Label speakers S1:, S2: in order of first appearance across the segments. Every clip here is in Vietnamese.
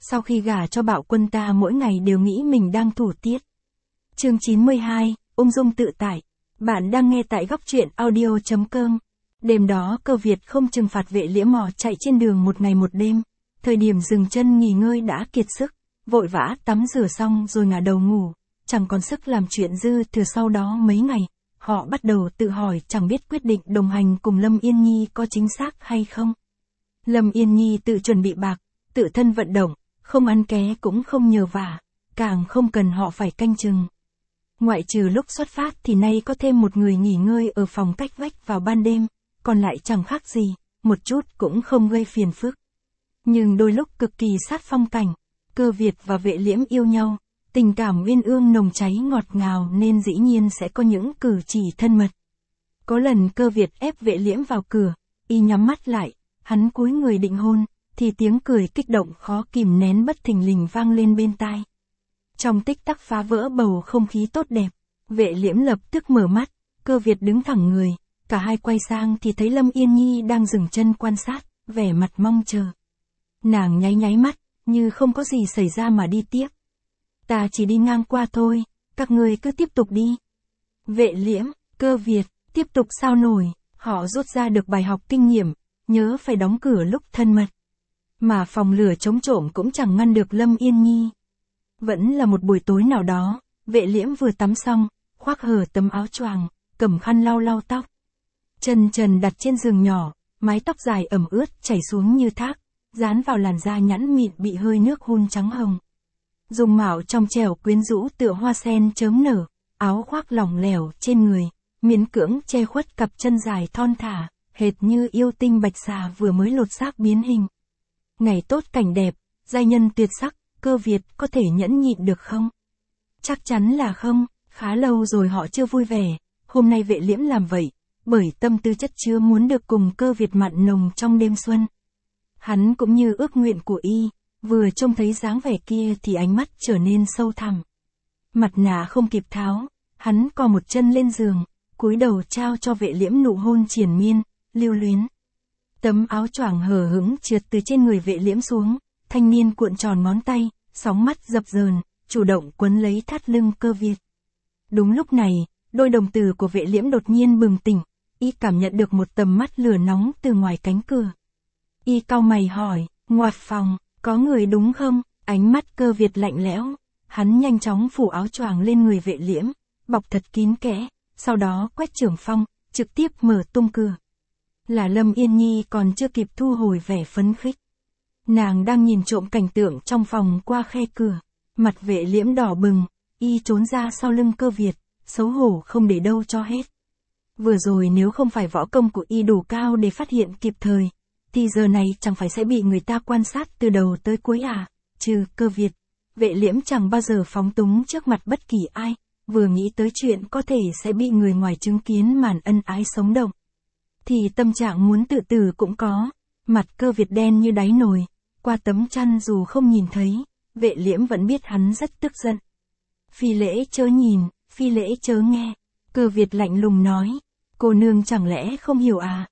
S1: Sau khi gả cho Bạo Quân ta mỗi ngày đều nghĩ mình đang thủ tiết. Chương 92, ung dung tự tại. Bạn đang nghe tại góc truyện audio.com. Đêm đó Cơ Việt không trừng phạt Vệ Liễm mò chạy trên đường một ngày một đêm. Thời điểm dừng chân nghỉ ngơi đã kiệt sức, vội vã tắm rửa xong rồi ngả đầu ngủ, chẳng còn sức làm chuyện dư thừa. Sau đó mấy ngày, họ bắt đầu tự hỏi chẳng biết quyết định đồng hành cùng Lâm Yên Nhi có chính xác hay không. Lâm Yên Nhi tự chuẩn bị bạc, tự thân vận động, không ăn ké cũng không nhờ vả, càng không cần họ phải canh chừng. Ngoại trừ lúc xuất phát thì nay có thêm một người nghỉ ngơi ở phòng cách vách vào ban đêm, còn lại chẳng khác gì, một chút cũng không gây phiền phức. Nhưng đôi lúc cực kỳ sát phong cảnh, Cơ Việt và Vệ Liễm yêu nhau, tình cảm uyên ương nồng cháy ngọt ngào nên dĩ nhiên sẽ có những cử chỉ thân mật. Có lần Cơ Việt ép Vệ Liễm vào cửa, y nhắm mắt lại, hắn cúi người định hôn, thì tiếng cười kích động khó kìm nén bất thình lình vang lên bên tai. Trong tích tắc phá vỡ bầu không khí tốt đẹp, Vệ Liễm lập tức mở mắt, Cơ Việt đứng thẳng người, cả hai quay sang thì thấy Lâm Yên Nhi đang dừng chân quan sát, vẻ mặt mong chờ. Nàng nháy nháy mắt, như không có gì xảy ra mà đi tiếp. Ta chỉ đi ngang qua thôi, các ngươi cứ tiếp tục đi. Vệ Liễm, Cơ Việt, tiếp tục sao nổi, họ rút ra được bài học kinh nghiệm, nhớ phải đóng cửa lúc thân mật. Mà phòng lửa chống trộm cũng chẳng ngăn được Lâm Yên Nhi. Vẫn là một buổi tối nào đó, Vệ Liễm vừa tắm xong, khoác hở tấm áo choàng, cầm khăn lau lau tóc. Chân trần đặt trên giường nhỏ, mái tóc dài ẩm ướt chảy xuống như thác, dán vào làn da nhẵn mịn bị hơi nước hun trắng hồng. Dung mạo trong trẻo quyến rũ tựa hoa sen chớm nở, áo khoác lỏng lẻo trên người, miễn cưỡng che khuất cặp chân dài thon thả, hệt như yêu tinh bạch xà vừa mới lột xác biến hình. Ngày tốt cảnh đẹp, giai nhân tuyệt sắc, Cơ Việt có thể nhẫn nhịn được không? Chắc chắn là không, khá lâu rồi họ chưa vui vẻ, hôm nay Vệ Liễm làm vậy, bởi tâm tư chất chứa muốn được cùng Cơ Việt mặn nồng trong đêm xuân. Hắn cũng như ước nguyện của y, vừa trông thấy dáng vẻ kia thì ánh mắt trở nên sâu thẳm. Mặt nạ không kịp tháo, hắn cò một chân lên giường, cúi đầu trao cho Vệ Liễm nụ hôn triền miên, lưu luyến. Tấm áo choàng hở hững trượt từ trên người Vệ Liễm xuống, thanh niên cuộn tròn ngón tay, sóng mắt dập dờn, chủ động quấn lấy thắt lưng Cơ Việt. Đúng lúc này, đôi đồng tử của Vệ Liễm đột nhiên bừng tỉnh, y cảm nhận được một tầm mắt lửa nóng từ ngoài cánh cửa. Y cau mày hỏi, ngoặt phòng, có người đúng không? Ánh mắt Cơ Việt lạnh lẽo, hắn nhanh chóng phủ áo choàng lên người Vệ Liễm, bọc thật kín kẽ, sau đó quét trưởng phong, trực tiếp mở tung cửa. Là Lâm Yên Nhi còn chưa kịp thu hồi vẻ phấn khích. Nàng đang nhìn trộm cảnh tượng trong phòng qua khe cửa, mặt Vệ Liễm đỏ bừng, y trốn ra sau lưng Cơ Việt, xấu hổ không để đâu cho hết. Vừa rồi nếu không phải võ công của y đủ cao để phát hiện kịp thời, thì giờ này chẳng phải sẽ bị người ta quan sát từ đầu tới cuối à? Trừ Cơ Việt, Vệ Liễm chẳng bao giờ phóng túng trước mặt bất kỳ ai, vừa nghĩ tới chuyện có thể sẽ bị người ngoài chứng kiến màn ân ái sống động, thì tâm trạng muốn tự tử cũng có. Mặt Cơ Việt đen như đáy nồi, qua tấm chăn dù không nhìn thấy, Vệ Liễm vẫn biết hắn rất tức giận. Phi lễ chớ nhìn, phi lễ chớ nghe, Cơ Việt lạnh lùng nói, cô nương chẳng lẽ không hiểu à?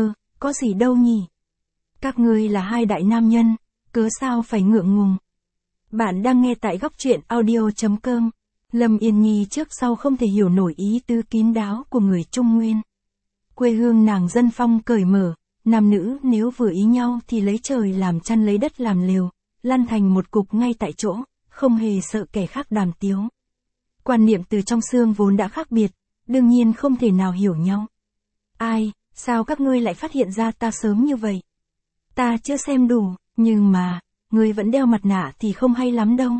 S1: Có gì đâu nhỉ? Các ngươi là hai đại nam nhân, cớ sao phải ngượng ngùng? Bạn đang nghe tại góc truyện audio.com. Lâm Yên Nhi trước sau không thể hiểu nổi ý tứ kín đáo của người Trung Nguyên. Quê hương nàng dân phong cởi mở, nam nữ nếu vừa ý nhau thì lấy trời làm chăn lấy đất làm lều, lăn thành một cục ngay tại chỗ, không hề sợ kẻ khác đàm tiếu. Quan niệm từ trong xương vốn đã khác biệt, đương nhiên không thể nào hiểu nhau. Ai, sao các ngươi lại phát hiện ra ta sớm như vậy? Ta chưa xem đủ, nhưng mà, ngươi vẫn đeo mặt nạ thì không hay lắm đâu.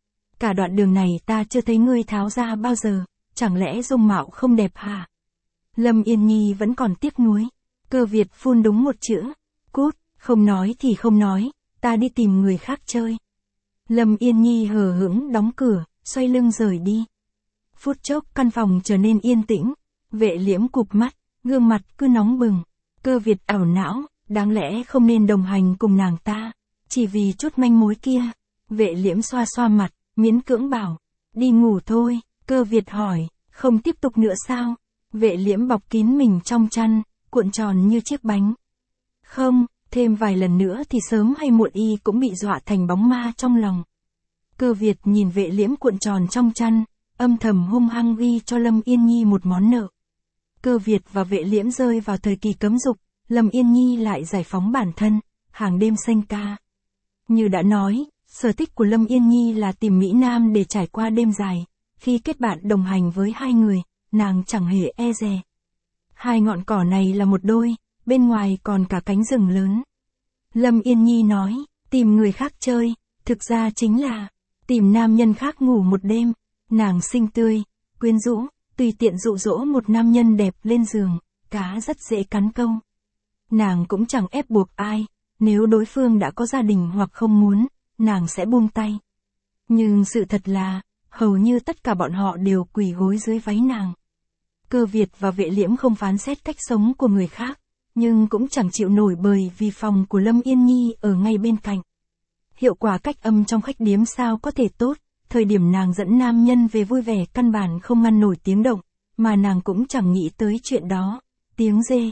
S1: Cả đoạn đường này ta chưa thấy ngươi tháo ra bao giờ, chẳng lẽ dung mạo không đẹp hả? Lâm Yên Nhi vẫn còn tiếc nuối. Cơ Việt phun đúng một chữ, cút, không nói thì không nói, ta đi tìm người khác chơi. Lâm Yên Nhi hờ hững đóng cửa, xoay lưng rời đi. Phút chốc căn phòng trở nên yên tĩnh, Vệ Liễm cụp mắt, gương mặt cứ nóng bừng. Cơ Việt ảo não, đáng lẽ không nên đồng hành cùng nàng ta, chỉ vì chút manh mối kia. Vệ Liễm xoa xoa mặt, miễn cưỡng bảo, đi ngủ thôi. Cơ Việt hỏi, không tiếp tục nữa sao? Vệ Liễm bọc kín mình trong chăn, cuộn tròn như chiếc bánh. Không, Thêm vài lần nữa thì sớm hay muộn y cũng bị dọa thành bóng ma trong lòng. Cơ Việt nhìn Vệ Liễm cuộn tròn trong chăn, âm thầm hung hăng ghi cho Lâm Yên Nhi một món nợ. Cơ Việt và Vệ Liễm rơi vào thời kỳ cấm dục, Lâm Yên Nhi lại giải phóng bản thân, hàng đêm sanh ca. Như đã nói, sở thích của Lâm Yên Nhi là tìm Mỹ Nam để trải qua đêm dài, khi kết bạn đồng hành với hai người, nàng chẳng hề e dè. Hai ngọn cỏ này là một đôi, bên ngoài còn cả cánh rừng lớn. Lâm Yên Nhi nói, tìm người khác chơi, thực ra chính là tìm nam nhân khác ngủ một đêm. Nàng xinh tươi, quyến rũ, tùy tiện dụ dỗ một nam nhân đẹp lên giường, cá rất dễ cắn câu. Nàng cũng chẳng ép buộc ai, nếu đối phương đã có gia đình hoặc không muốn, nàng sẽ buông tay. Nhưng sự thật là, hầu như tất cả bọn họ đều quỳ gối dưới váy nàng. Cơ Việt và Vệ Liễm không phán xét cách sống của người khác, nhưng cũng chẳng chịu nổi bởi vì phòng của Lâm Yên Nhi ở ngay bên cạnh. Hiệu quả cách âm trong khách điếm sao có thể tốt, thời điểm nàng dẫn nam nhân về vui vẻ căn bản không ngăn nổi tiếng động, mà nàng cũng chẳng nghĩ tới chuyện đó. Tiếng dê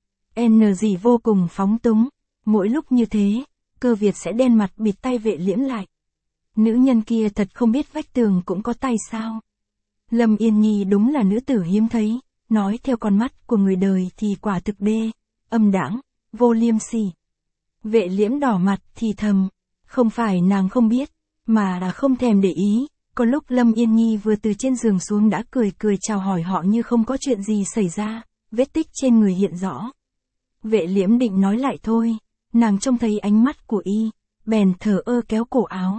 S1: N gì vô cùng phóng túng, mỗi lúc như thế, Cơ Việt sẽ đen mặt bịt tay Vệ Liễm lại. Nữ nhân kia thật không biết vách tường cũng có tay sao. Lâm Yên Nhi đúng là nữ tử hiếm thấy, nói theo con mắt của người đời thì quả thực đê, âm đãng, vô liêm sỉ. Vệ Liễm đỏ mặt thì thầm, không phải nàng không biết, mà là không thèm để ý. Có lúc Lâm Yên Nhi vừa từ trên giường xuống đã cười cười chào hỏi họ như không có chuyện gì xảy ra, vết tích trên người hiện rõ. Vệ Liễm định nói lại thôi, nàng trông thấy ánh mắt của y, bèn thờ ơ kéo cổ áo.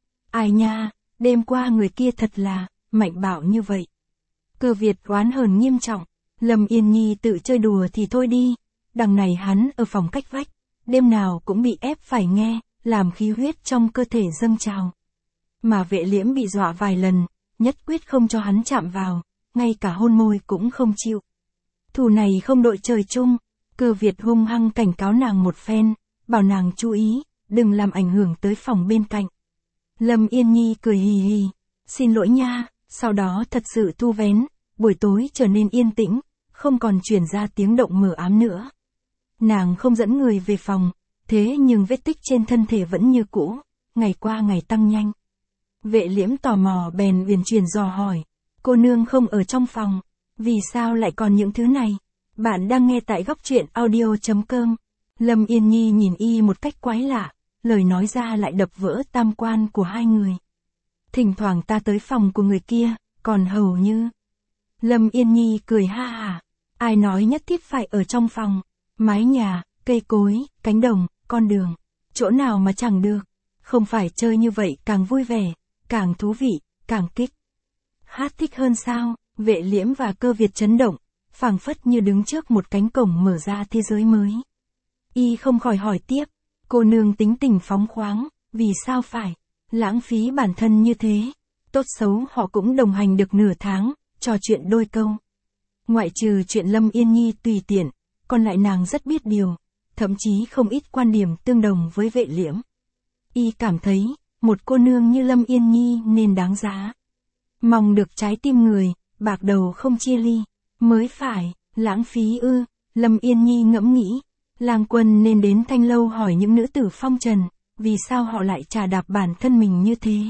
S1: Ai nha, đêm qua người kia thật là mạnh bạo như vậy. Cơ Việt oán hờn nghiêm trọng, Lâm Yên Nhi tự chơi đùa thì thôi đi, đằng này hắn ở phòng cách vách, đêm nào cũng bị ép phải nghe, làm khí huyết trong cơ thể dâng trào. Mà Vệ Liễm bị dọa vài lần, nhất quyết không cho hắn chạm vào, ngay cả hôn môi cũng không chịu. Thù này không đội trời chung, Cơ Việt hung hăng cảnh cáo nàng một phen, bảo nàng chú ý, đừng làm ảnh hưởng tới phòng bên cạnh. Lâm Yên Nhi cười hì hì, xin lỗi nha, sau đó thật sự thu vén, buổi tối trở nên yên tĩnh, không còn truyền ra tiếng động mờ ám nữa. Nàng không dẫn người về phòng, thế nhưng vết tích trên thân thể vẫn như cũ, ngày qua ngày tăng nhanh. Vệ Liễm tò mò bèn uyển chuyển dò hỏi, cô nương không ở trong phòng, vì sao lại còn những thứ này? Bạn đang nghe tại góc truyện audio.com. Lâm Yên Nhi nhìn y một cách quái lạ, lời nói ra lại đập vỡ tam quan của hai người. Thỉnh thoảng ta tới phòng của người kia, còn hầu như. Lâm Yên Nhi cười ha hả, ai nói nhất thiết phải ở trong phòng, mái nhà, cây cối, cánh đồng, con đường, chỗ nào mà chẳng được, không phải chơi như vậy càng vui vẻ, càng thú vị, càng kích. Hát thích hơn sao? Vệ Liễm và Cơ Việt chấn động, phảng phất như đứng trước một cánh cổng mở ra thế giới mới. Y không khỏi hỏi tiếp, cô nương tính tình phóng khoáng, vì sao phải lãng phí bản thân như thế? Tốt xấu họ cũng đồng hành được nửa tháng, trò chuyện đôi câu. Ngoại trừ chuyện Lâm Yên Nhi tùy tiện, còn lại nàng rất biết điều, thậm chí không ít quan điểm tương đồng với Vệ Liễm. Y cảm thấy, một cô nương như Lâm Yên Nhi nên đáng giá. Mong được trái tim người, bạc đầu không chia ly, mới phải, lãng phí ư. Lâm Yên Nhi ngẫm nghĩ, Lang Quân nên đến Thanh Lâu hỏi những nữ tử phong trần, vì sao họ lại trà đạp bản thân mình như thế.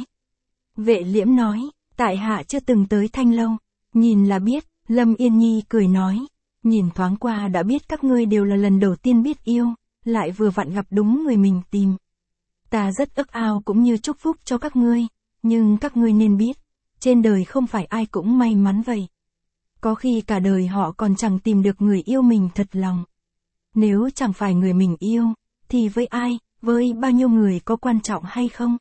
S1: Vệ Liễm nói, tại hạ chưa từng tới Thanh Lâu, nhìn là biết. Lâm Yên Nhi cười nói, nhìn thoáng qua đã biết các ngươi đều là lần đầu tiên biết yêu, lại vừa vặn gặp đúng người mình tìm. Ta rất ức ao cũng như chúc phúc cho các ngươi, nhưng các ngươi nên biết, trên đời không phải ai cũng may mắn vậy. Có khi cả đời họ còn chẳng tìm được người yêu mình thật lòng. Nếu chẳng phải người mình yêu, thì với ai, với bao nhiêu người có quan trọng hay không?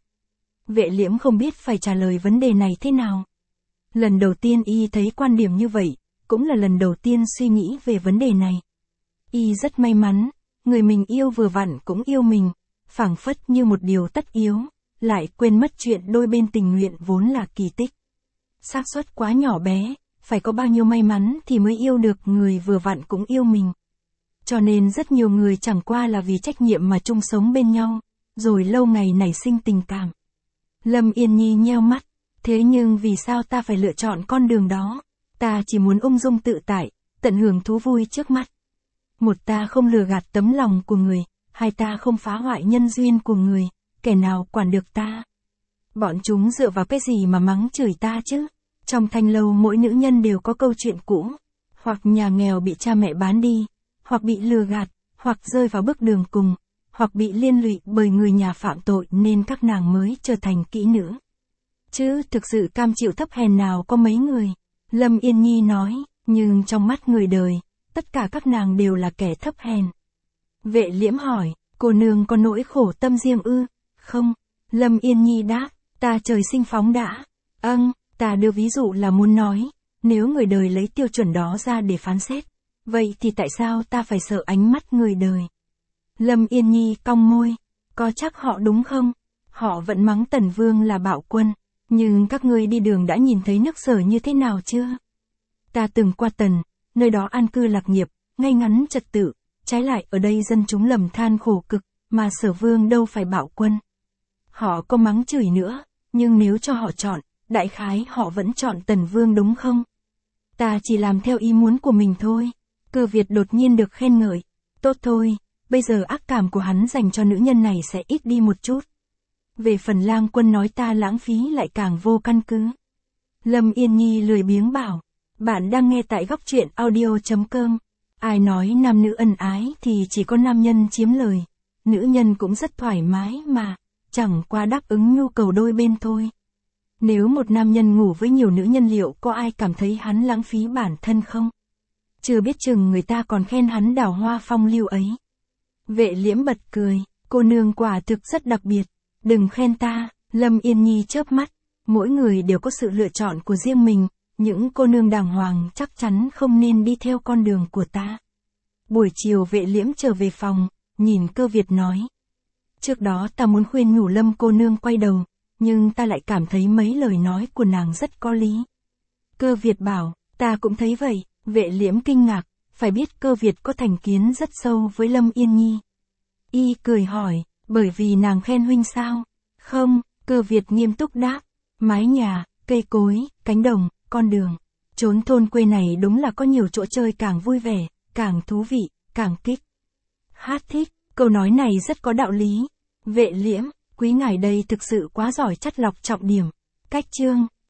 S1: Vệ Liễm không biết phải trả lời vấn đề này thế nào. Lần đầu tiên y thấy quan điểm như vậy, cũng là lần đầu tiên suy nghĩ về vấn đề này. Y rất may mắn, người mình yêu vừa vặn cũng yêu mình, phảng phất như một điều tất yếu, lại quên mất chuyện đôi bên tình nguyện vốn là kỳ tích. Xác suất quá nhỏ bé, phải có bao nhiêu may mắn thì mới yêu được người vừa vặn cũng yêu mình. Cho nên rất nhiều người chẳng qua là vì trách nhiệm mà chung sống bên nhau, rồi lâu ngày nảy sinh tình cảm. Lâm Yên Nhi nheo mắt, thế nhưng vì sao ta phải lựa chọn con đường đó? Ta chỉ muốn ung dung tự tại, tận hưởng thú vui trước mắt. Một ta không lừa gạt tấm lòng của người, hai ta không phá hoại nhân duyên của người, kẻ nào quản được ta. Bọn chúng dựa vào cái gì mà mắng chửi ta chứ? Trong thanh lâu mỗi nữ nhân đều có câu chuyện cũ, hoặc nhà nghèo bị cha mẹ bán đi, hoặc bị lừa gạt, hoặc rơi vào bước đường cùng, hoặc bị liên lụy bởi người nhà phạm tội nên các nàng mới trở thành kỹ nữ. Chứ thực sự cam chịu thấp hèn nào có mấy người. Lâm Yên Nhi nói, nhưng trong mắt người đời, tất cả các nàng đều là kẻ thấp hèn. Vệ Liễm hỏi, cô nương có nỗi khổ tâm riêng ư? Không. Lâm Yên Nhi đáp, ta trời sinh phóng đã. Ta đưa ví dụ là muốn nói, nếu người đời lấy tiêu chuẩn đó ra để phán xét, vậy thì tại sao ta phải sợ ánh mắt người đời? Lâm Yên Nhi cong môi, có chắc họ đúng không? Họ vẫn mắng Tần Vương là bạo quân, nhưng các ngươi đi đường đã nhìn thấy nước Sở như thế nào chưa? Ta từng qua Tần, nơi đó an cư lạc nghiệp, ngay ngắn trật tự, trái lại ở đây dân chúng lầm than khổ cực, mà Sở Vương đâu phải bạo quân. Họ có mắng chửi nữa, nhưng nếu cho họ chọn, đại khái họ vẫn chọn Tần Vương đúng không? Ta chỉ làm theo ý muốn của mình thôi. Cơ Việt đột nhiên được khen ngợi. Tốt thôi, bây giờ ác cảm của hắn dành cho nữ nhân này sẽ ít đi một chút. Về phần Lang Quân nói ta lãng phí lại càng vô căn cứ. Lâm Yên Nhi lười biếng bảo, bạn đang nghe tại góc truyện audio.com. Ai nói nam nữ ân ái thì chỉ có nam nhân chiếm lời. Nữ nhân cũng rất thoải mái mà, chẳng qua đáp ứng nhu cầu đôi bên thôi. Nếu một nam nhân ngủ với nhiều nữ nhân liệu có ai cảm thấy hắn lãng phí bản thân không? Chưa biết chừng người ta còn khen hắn đào hoa phong lưu ấy. Vệ Liễm bật cười, cô nương quả thực rất đặc biệt. Đừng khen ta. Lâm Yên Nhi chớp mắt. Mỗi người đều có sự lựa chọn của riêng mình, những cô nương đàng hoàng chắc chắn không nên đi theo con đường của ta. Buổi chiều Vệ Liễm trở về phòng, nhìn Cơ Việt nói. Trước đó ta muốn khuyên nhủ Lâm cô nương quay đầu, nhưng ta lại cảm thấy mấy lời nói của nàng rất có lý. Cơ Việt bảo, ta cũng thấy vậy. Vệ Liễm kinh ngạc, phải biết Cơ Việt có thành kiến rất sâu với Lâm Yên Nhi. Y cười hỏi, bởi vì nàng khen huynh sao? Không, Cơ Việt nghiêm túc đáp, mái nhà, cây cối, cánh đồng, con đường. Chốn thôn quê này đúng là có nhiều chỗ chơi càng vui vẻ, càng thú vị, càng kích. Hát thích, câu nói này rất có đạo lý. Vệ Liễm, quý ngài đây thực sự quá giỏi chắt lọc trọng điểm. Cách chương.